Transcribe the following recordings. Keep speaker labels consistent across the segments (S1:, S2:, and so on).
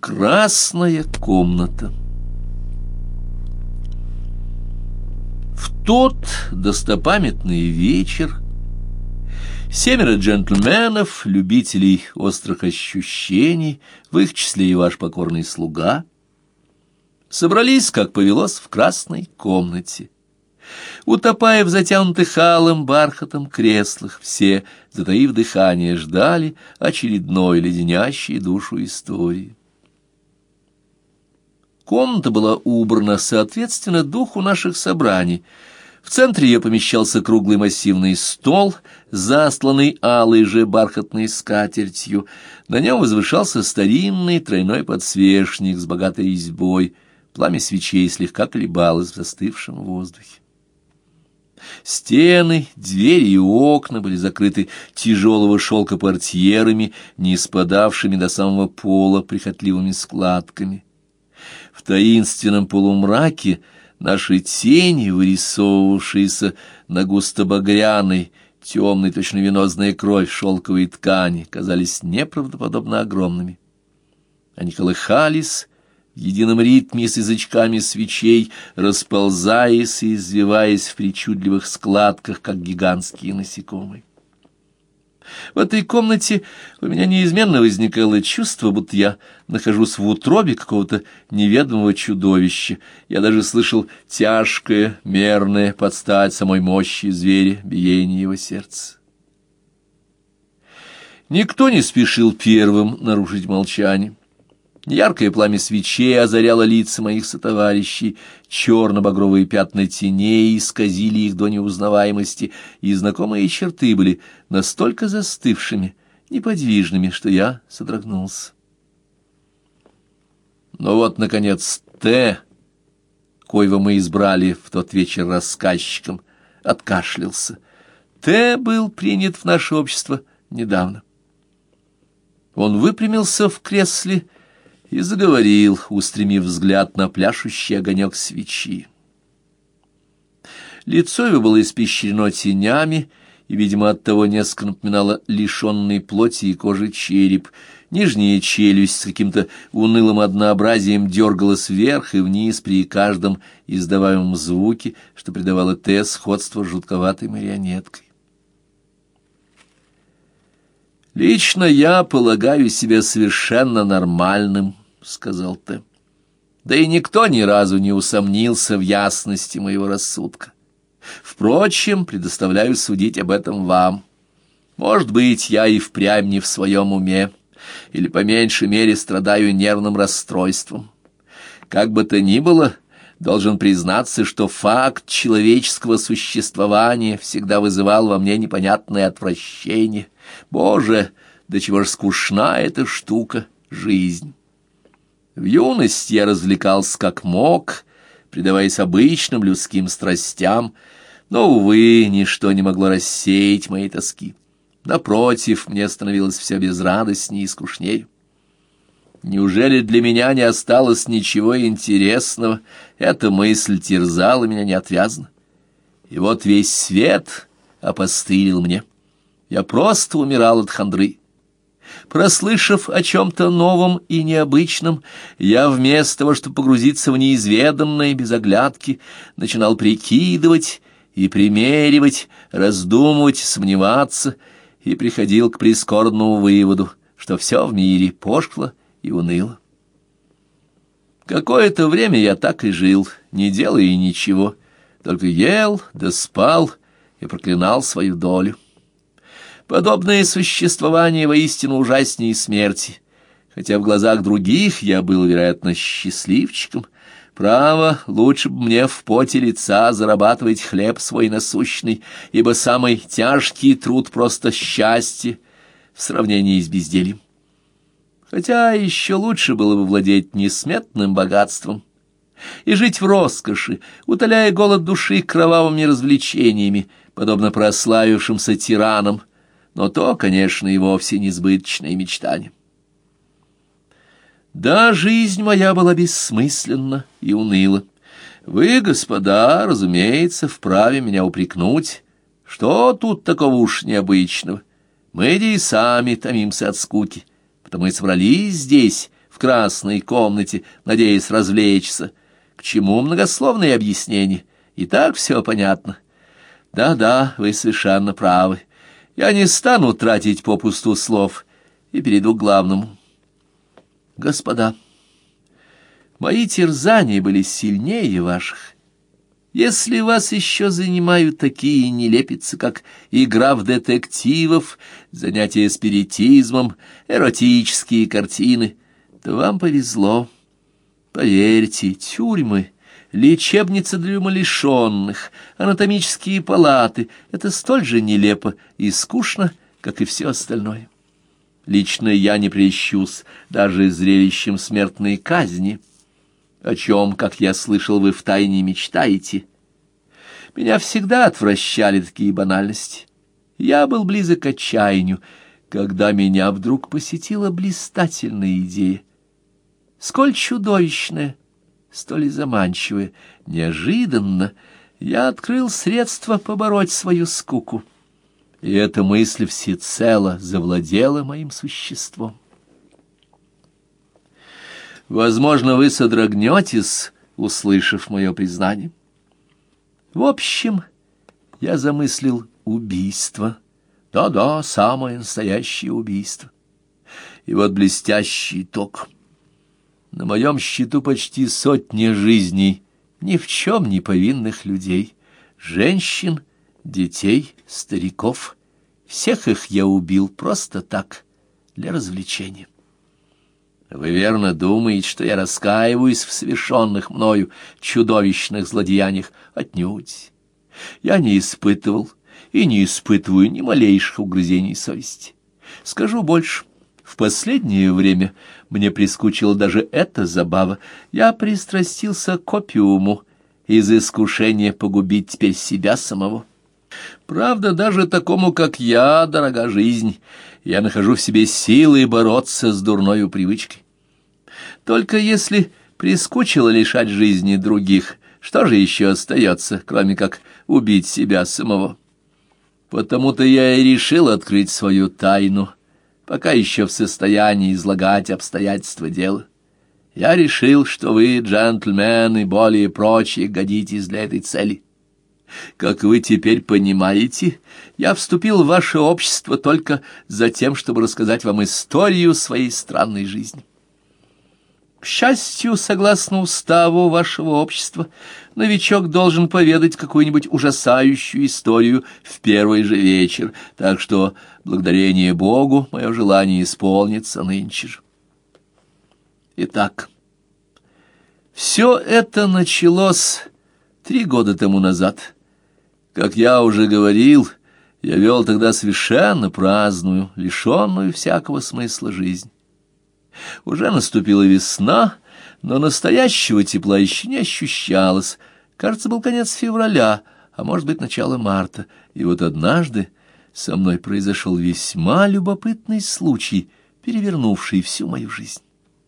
S1: Красная комната. В тот достопамятный вечер 7 джентльменов, любителей острых ощущений, в их числе и ваш покорный слуга, собрались, как повелось, в красной комнате. Утопая в затянутых алым бархатом креслах, все, затаив дыхание, ждали очередной леденящей душу истории. Комната была убрана соответственно духу наших собраний. В центре ее помещался круглый массивный стол, застланный алой же бархатной скатертью. На нем возвышался старинный тройной подсвечник с богатой резьбой. Пламя свечей слегка колебалось в застывшем воздухе. Стены, двери и окна были закрыты тяжелого шелка портьерами, не спадавшими до самого пола прихотливыми складками. В таинственном полумраке наши тени, вырисовывавшиеся на густо-багряной, темной, точно венозная кровь шелковой ткани, казались неправдоподобно огромными. Они колыхались в едином ритме с язычками свечей, расползаясь и извиваясь в причудливых складках, как гигантские насекомые. В этой комнате у меня неизменно возникало чувство, будто я нахожусь в утробе какого-то неведомого чудовища. Я даже слышал тяжкое, мерное, под стать самой мощи зверя, биение его сердца. Никто не спешил первым нарушить молчание. Яркое пламя свечей озаряло лица моих сотоварищей, черно-багровые пятна теней исказили их до неузнаваемости, и знакомые черты были настолько застывшими, неподвижными, что я содрогнулся. Но вот, наконец, Т, коего мы избрали в тот вечер рассказчиком, откашлялся. Т был принят в наше общество недавно. Он выпрямился в кресле и заговорил, устремив взгляд на пляшущий огонек свечи. Лицо его было испещрено тенями, и, видимо, оттого несколько напоминало лишенный плоти и кожи череп. Нижняя челюсть с каким-то унылым однообразием дергалась вверх и вниз при каждом издаваемом звуке, что придавало Т сходство с жутковатой марионеткой. «Лично я полагаю себя совершенно нормальным», — сказал Т. «Да и никто ни разу не усомнился в ясности моего рассудка. Впрочем, предоставляю судить об этом вам. Может быть, я и впрямь не в своем уме, или по меньшей мере страдаю нервным расстройством. Как бы то ни было, должен признаться, что факт человеческого существования всегда вызывал во мне непонятное отвращение. Боже, до чего ж скучна эта штука, жизнь! В юности я развлекался как мог, предаваясь обычным людским страстям, но, увы, ничто не могло рассеять мои тоски. Напротив, мне становилось все безрадостнее и скучнее. Неужели для меня не осталось ничего интересного? Эта мысль терзала меня неотвязно. И вот весь свет опостылил мне. Я просто умирал от хандры. Прослышав о чем-то новом и необычном, я вместо того, чтобы погрузиться в неизведанное без оглядки, начинал прикидывать и примеривать, раздумывать, сомневаться, и приходил к прискорбному выводу, что все в мире пошло и уныло. Какое-то время я так и жил, не делая ничего, только ел да спал и проклинал свою долю. Подобное существование воистину ужаснее смерти, хотя в глазах других я был, вероятно, счастливчиком. Право, лучше бы мне в поте лица зарабатывать хлеб свой насущный, ибо самый тяжкий труд просто счастье в сравнении с бездельем. Хотя еще лучше было бы владеть несметным богатством и жить в роскоши, утоляя голод души кровавыми развлечениями, подобно прославившимся тиранам, но то, конечно, и вовсе несбыточное мечтание. Да, жизнь моя была бессмысленна и уныла. Вы, господа, разумеется, вправе меня упрекнуть. Что тут такого уж необычного? Мы и сами томимся от скуки, потому и собрались здесь, в красной комнате, надеясь развлечься. К чему многословные объяснения? И так все понятно. Да-да, вы совершенно правы. Я не стану тратить попусту слов и перейду к главному. Господа, мои терзания были сильнее ваших. Если вас еще занимают такие нелепицы, как игра в детективов, занятия спиритизмом, эротические картины, то вам повезло. Поверьте, тюрьмы, лечебницы для умалишенных, анатомические палаты — это столь же нелепо и скучно, как и все остальное. Лично я не прельщусь даже зрелищем смертной казни, о чем, как я слышал, вы втайне мечтаете. Меня всегда отвращали такие банальности. Я был близок к отчаянию, когда меня вдруг посетила блистательная идея. Сколь чудовищная, столь и заманчивая. Неожиданно я открыл средства побороть свою скуку. И эта мысль всецело завладела моим существом. Возможно, вы содрогнетесь, услышав мое признание. В общем, я замыслил убийство. Да-да, самое настоящее убийство. И вот блестящий итог. На моем счету почти 100 жизней ни в чем не повинных людей, женщин, детей, стариков. Всех их я убил просто так, для развлечения. Вы верно думаете, что я раскаиваюсь в совершенных мною чудовищных злодеяниях? Отнюдь. Я не испытывал и не испытываю ни малейших угрызений совести. Скажу больше. В последнее время мне прискучила даже эта забава. Я пристрастился к опиуму из искушения погубить теперь себя самого. Правда, даже такому, как я, дорога жизнь. Я нахожу в себе силы бороться с дурною привычкой. Только если прискучило лишать жизни других, что же еще остается, кроме как убить себя самого? Потому-то я и решил открыть свою тайну, пока еще в состоянии излагать обстоятельства дела. Я решил, что вы, джентльмены, более прочие, годитесь для этой цели. Как вы теперь понимаете, я вступил в ваше общество только за тем, чтобы рассказать вам историю своей странной жизни. К счастью, согласно уставу вашего общества, новичок должен поведать какую-нибудь ужасающую историю в первый же вечер, так что, благодарение Богу, мое желание исполнится нынче же. Итак, все это началось 3 года тому назад. Как я уже говорил, я вел тогда совершенно праздную, лишенную всякого смысла жизнь. Уже наступила весна, но настоящего тепла еще не ощущалось. Кажется, был конец февраля, а может быть, начало марта. И вот однажды со мной произошел весьма любопытный случай, перевернувший всю мою жизнь.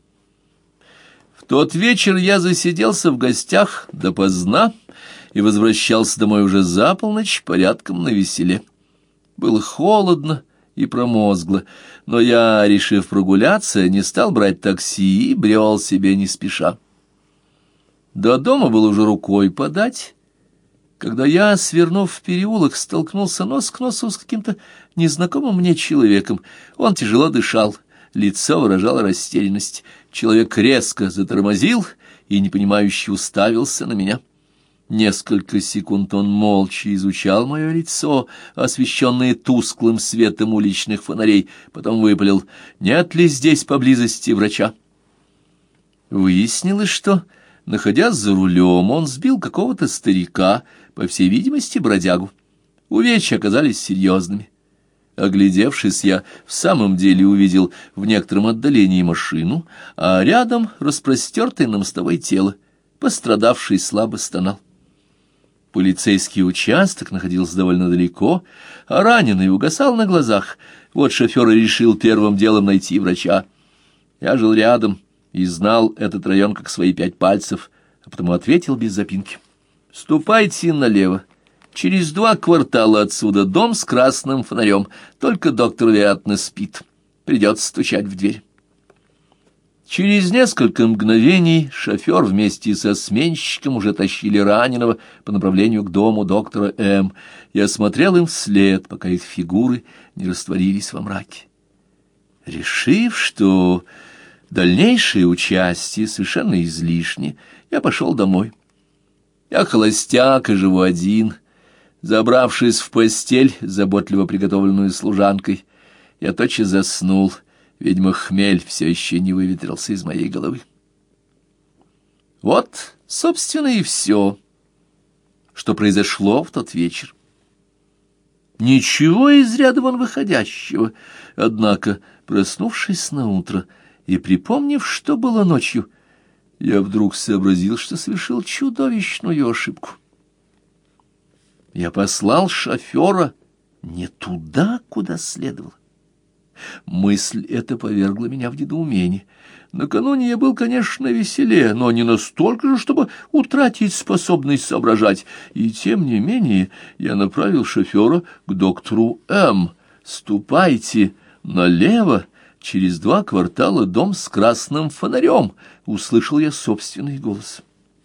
S1: В тот вечер я засиделся в гостях допоздна и возвращался домой уже за полночь, порядком навеселе. Было холодно и промозгло, но я, решив прогуляться, не стал брать такси и брел себе не спеша. До дома было уже рукой подать, когда я, свернув в переулок, столкнулся нос к носу с каким-то незнакомым мне человеком. Он тяжело дышал, лицо выражало растерянность. Человек резко затормозил и непонимающе уставился на меня. Несколько секунд он молча изучал мое лицо, освещенное тусклым светом уличных фонарей, потом выпалил: «Нет ли здесь поблизости врача?» Выяснилось, что, находясь за рулем, он сбил какого-то старика, по всей видимости, бродягу. Увечья оказались серьезными. Оглядевшись, я в самом деле увидел в некотором отдалении машину, а рядом распростертое на мостовой тело. Пострадавший слабо стонал. Полицейский участок находился довольно далеко, а раненый угасал на глазах. Вот шофер и решил первым делом найти врача. Я жил рядом и знал этот район как свои 5 пальцев, а потому ответил без запинки: «Ступайте налево. Через 2 квартала отсюда дом с красным фонарем. Только доктор, вероятно, спит. Придется стучать в дверь». Через несколько мгновений шофер вместе со сменщиком уже тащили раненого по направлению к дому доктора М. Я смотрел им вслед, пока их фигуры не растворились во мраке. Решив, что дальнейшее участие совершенно излишне, я пошел домой. Я холостяк и живу один. Забравшись в постель, заботливо приготовленную служанкой, я тотчас заснул. Видимо, хмель все еще не выветрился из моей головы. Вот, собственно, и все, что произошло в тот вечер. Ничего из ряда вон выходящего. Однако, проснувшись наутро и припомнив, что было ночью, я вдруг сообразил, что совершил чудовищную ошибку. Я послал шофера не туда, куда следовало. Мысль эта повергла меня в недоумение. Накануне я был, конечно, веселее, но не настолько же, чтобы утратить способность соображать. И тем не менее я направил шофера к доктору М. «Ступайте налево, через 2 квартала дом с красным фонарем», — услышал я собственный голос.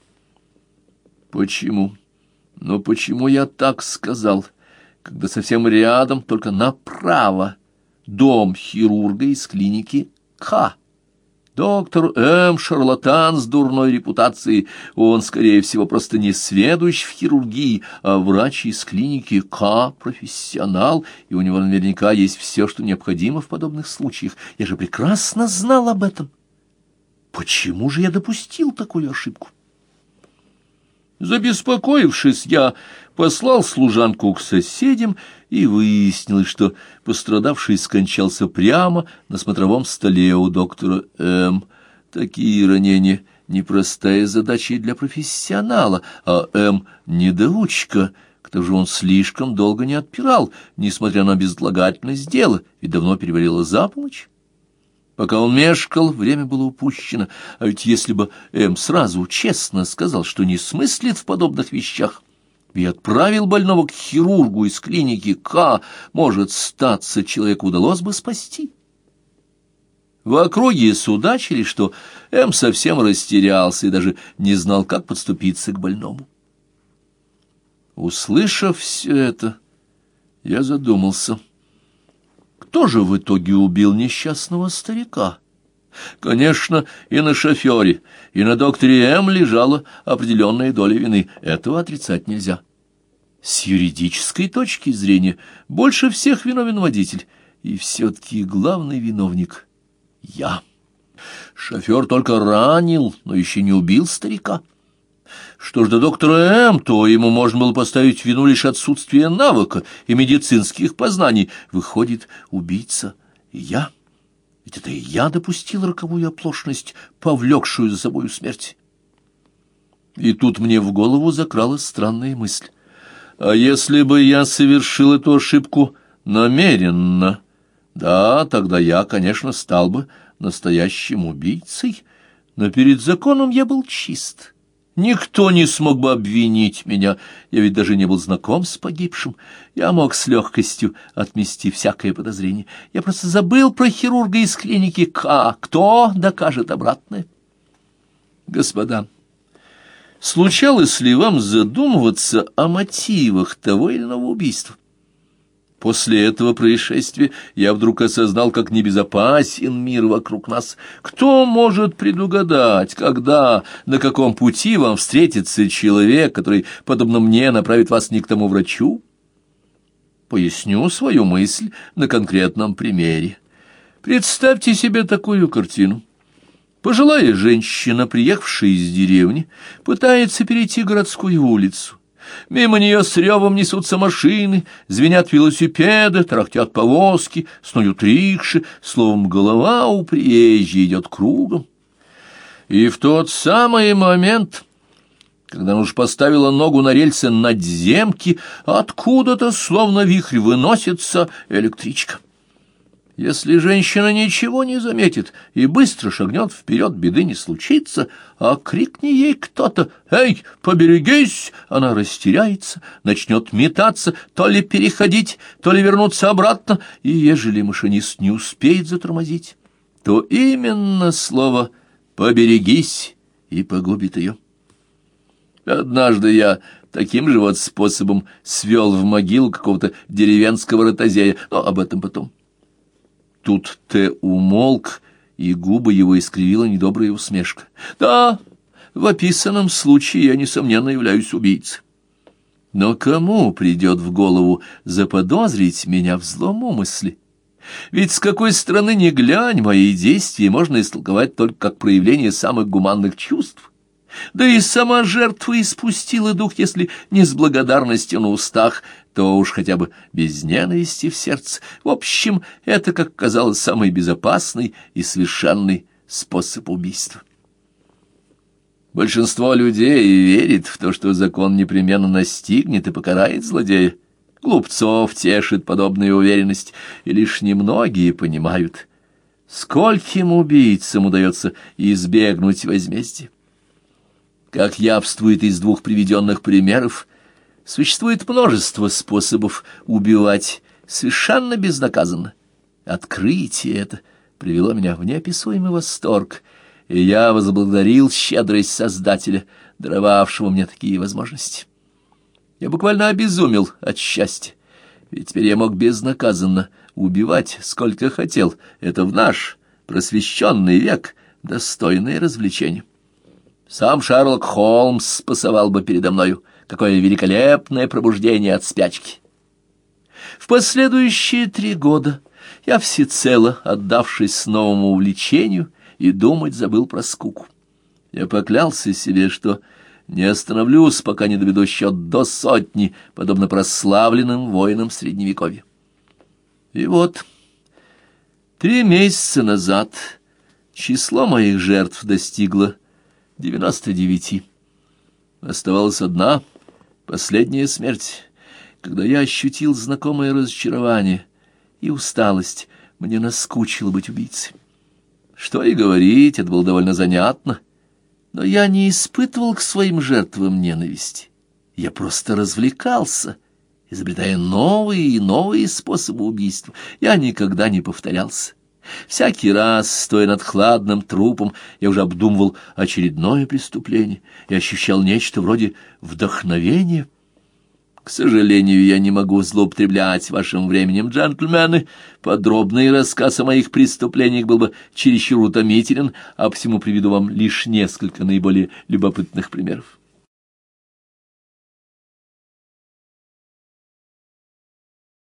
S1: Почему? Но почему я так сказал, когда совсем рядом, только направо, дом хирурга из клиники К? Доктор М. шарлатан с дурной репутацией, он, скорее всего, просто не сведущ в хирургии, а врач из клиники К профессионал, и у него наверняка есть все, что необходимо в подобных случаях. Я же прекрасно знал об этом. Почему же я допустил такую ошибку? Забеспокоившись, я послал служанку к соседям, и выяснилось, что пострадавший скончался прямо на смотровом столе у доктора М. Такие ранения — непростая задача и для профессионала, а М. — недоучка. К тому же он слишком долго не отпирал, несмотря на безотлагательность дела, ведь давно перевалило за полночь. Пока он мешкал, время было упущено, а ведь если бы М. сразу честно сказал, что не смыслит в подобных вещах, и отправил больного к хирургу из клиники К, может, статься, человеку удалось бы спасти. В округе судачили, что М. совсем растерялся и даже не знал, как подступиться к больному. Услышав все это, я задумался. Кто же в итоге убил несчастного старика? Конечно, и на шофере, и на докторе М. лежала определенная доля вины. Этого отрицать нельзя. С юридической точки зрения больше всех виновен водитель. И все-таки главный виновник — я. Шофер только ранил, но еще не убил старика. Что ж до доктора М., то ему можно было поставить вину лишь отсутствие навыка и медицинских познаний. Выходит, убийца и я. Ведь это и я допустил роковую оплошность, повлекшую за собою смерть. И тут мне в голову закралась странная мысль. А если бы я совершил эту ошибку намеренно? Да, тогда я, конечно, стал бы настоящим убийцей, но перед законом я был чист. Никто не смог бы обвинить меня, я ведь даже не был знаком с погибшим. Я мог с легкостью отмести всякое подозрение. Я просто забыл про хирурга из клиники К. Кто докажет обратное? Господа, случалось ли вам задумываться о мотивах того или иного убийства? После этого происшествия я вдруг осознал, как небезопасен мир вокруг нас. Кто может предугадать, когда, на каком пути вам встретится человек, который, подобно мне, направит вас не к тому врачу? Поясню свою мысль на конкретном примере. Представьте себе такую картину. Пожилая женщина, приехавшая из деревни, пытается перейти городскую улицу. Мимо нее с ревом несутся машины, звенят велосипеды, тарахтят повозки, снуют рикши, словом, голова у приезжей идет кругом. И в тот самый момент, когда она уж поставила ногу на рельсы надземки, откуда-то, словно вихрь, выносится электричка. Если женщина ничего не заметит и быстро шагнет вперед, беды не случится, а крикни ей кто-то: «Эй, поберегись!» Она растеряется, начнет метаться, то ли переходить, то ли вернуться обратно, и ежели машинист не успеет затормозить, то именно слово «поберегись» и погубит ее. Однажды я таким же вот способом свел в могилу какого-то деревенского ротозея, но об этом потом. Тут Т. умолк, и губы его искривила недобрая усмешка. Да, в описанном случае я, несомненно, являюсь убийцей. Но кому придет в голову заподозрить меня в злом умысле? Ведь с какой стороны ни глянь, мои действия можно истолковать только как проявление самых гуманных чувств. Да и сама жертва испустила дух, если не с благодарностью на устах, то уж хотя бы без ненависти в сердце. В общем, это, как казалось, самый безопасный и совершенный способ убийства. Большинство людей верит в то, что закон непременно настигнет и покарает злодея. Глупцов тешит подобная уверенность, и лишь немногие понимают, скольким убийцам удается избегнуть возмездия. Как явствует из двух приведенных примеров, существует множество способов убивать совершенно безнаказанно. Открытие это привело меня в неописуемый восторг, и я возблагодарил щедрость Создателя, даровавшего мне такие возможности. Я буквально обезумел от счастья, ведь теперь я мог безнаказанно убивать сколько хотел. Это в наш просвещенный век достойное развлечение. Сам Шерлок Холмс спасовал бы передо мною. Какое великолепное пробуждение от спячки! В последующие 3 года я всецело, отдавшись новому увлечению, и думать забыл про скуку. Я поклялся себе, что не остановлюсь, пока не доведу счет до 100, подобно прославленным воинам Средневековья. И вот 3 месяца назад число моих жертв достигло 99. Оставалась одна, последняя смерть, когда я ощутил знакомое разочарование и усталость. Мне наскучило быть убийцей. Что и говорить, это было довольно занятно. Но я не испытывал к своим жертвам ненависти. Я просто развлекался, изобретая новые и новые способы убийства. Я никогда не повторялся. Всякий раз, стоя над хладным трупом, я уже обдумывал очередное преступление и ощущал нечто вроде вдохновения. К сожалению, я не могу злоупотреблять вашим временем, джентльмены. Подробный рассказ о моих преступлениях был бы чересчур утомителен, а посему приведу вам лишь несколько наиболее любопытных примеров.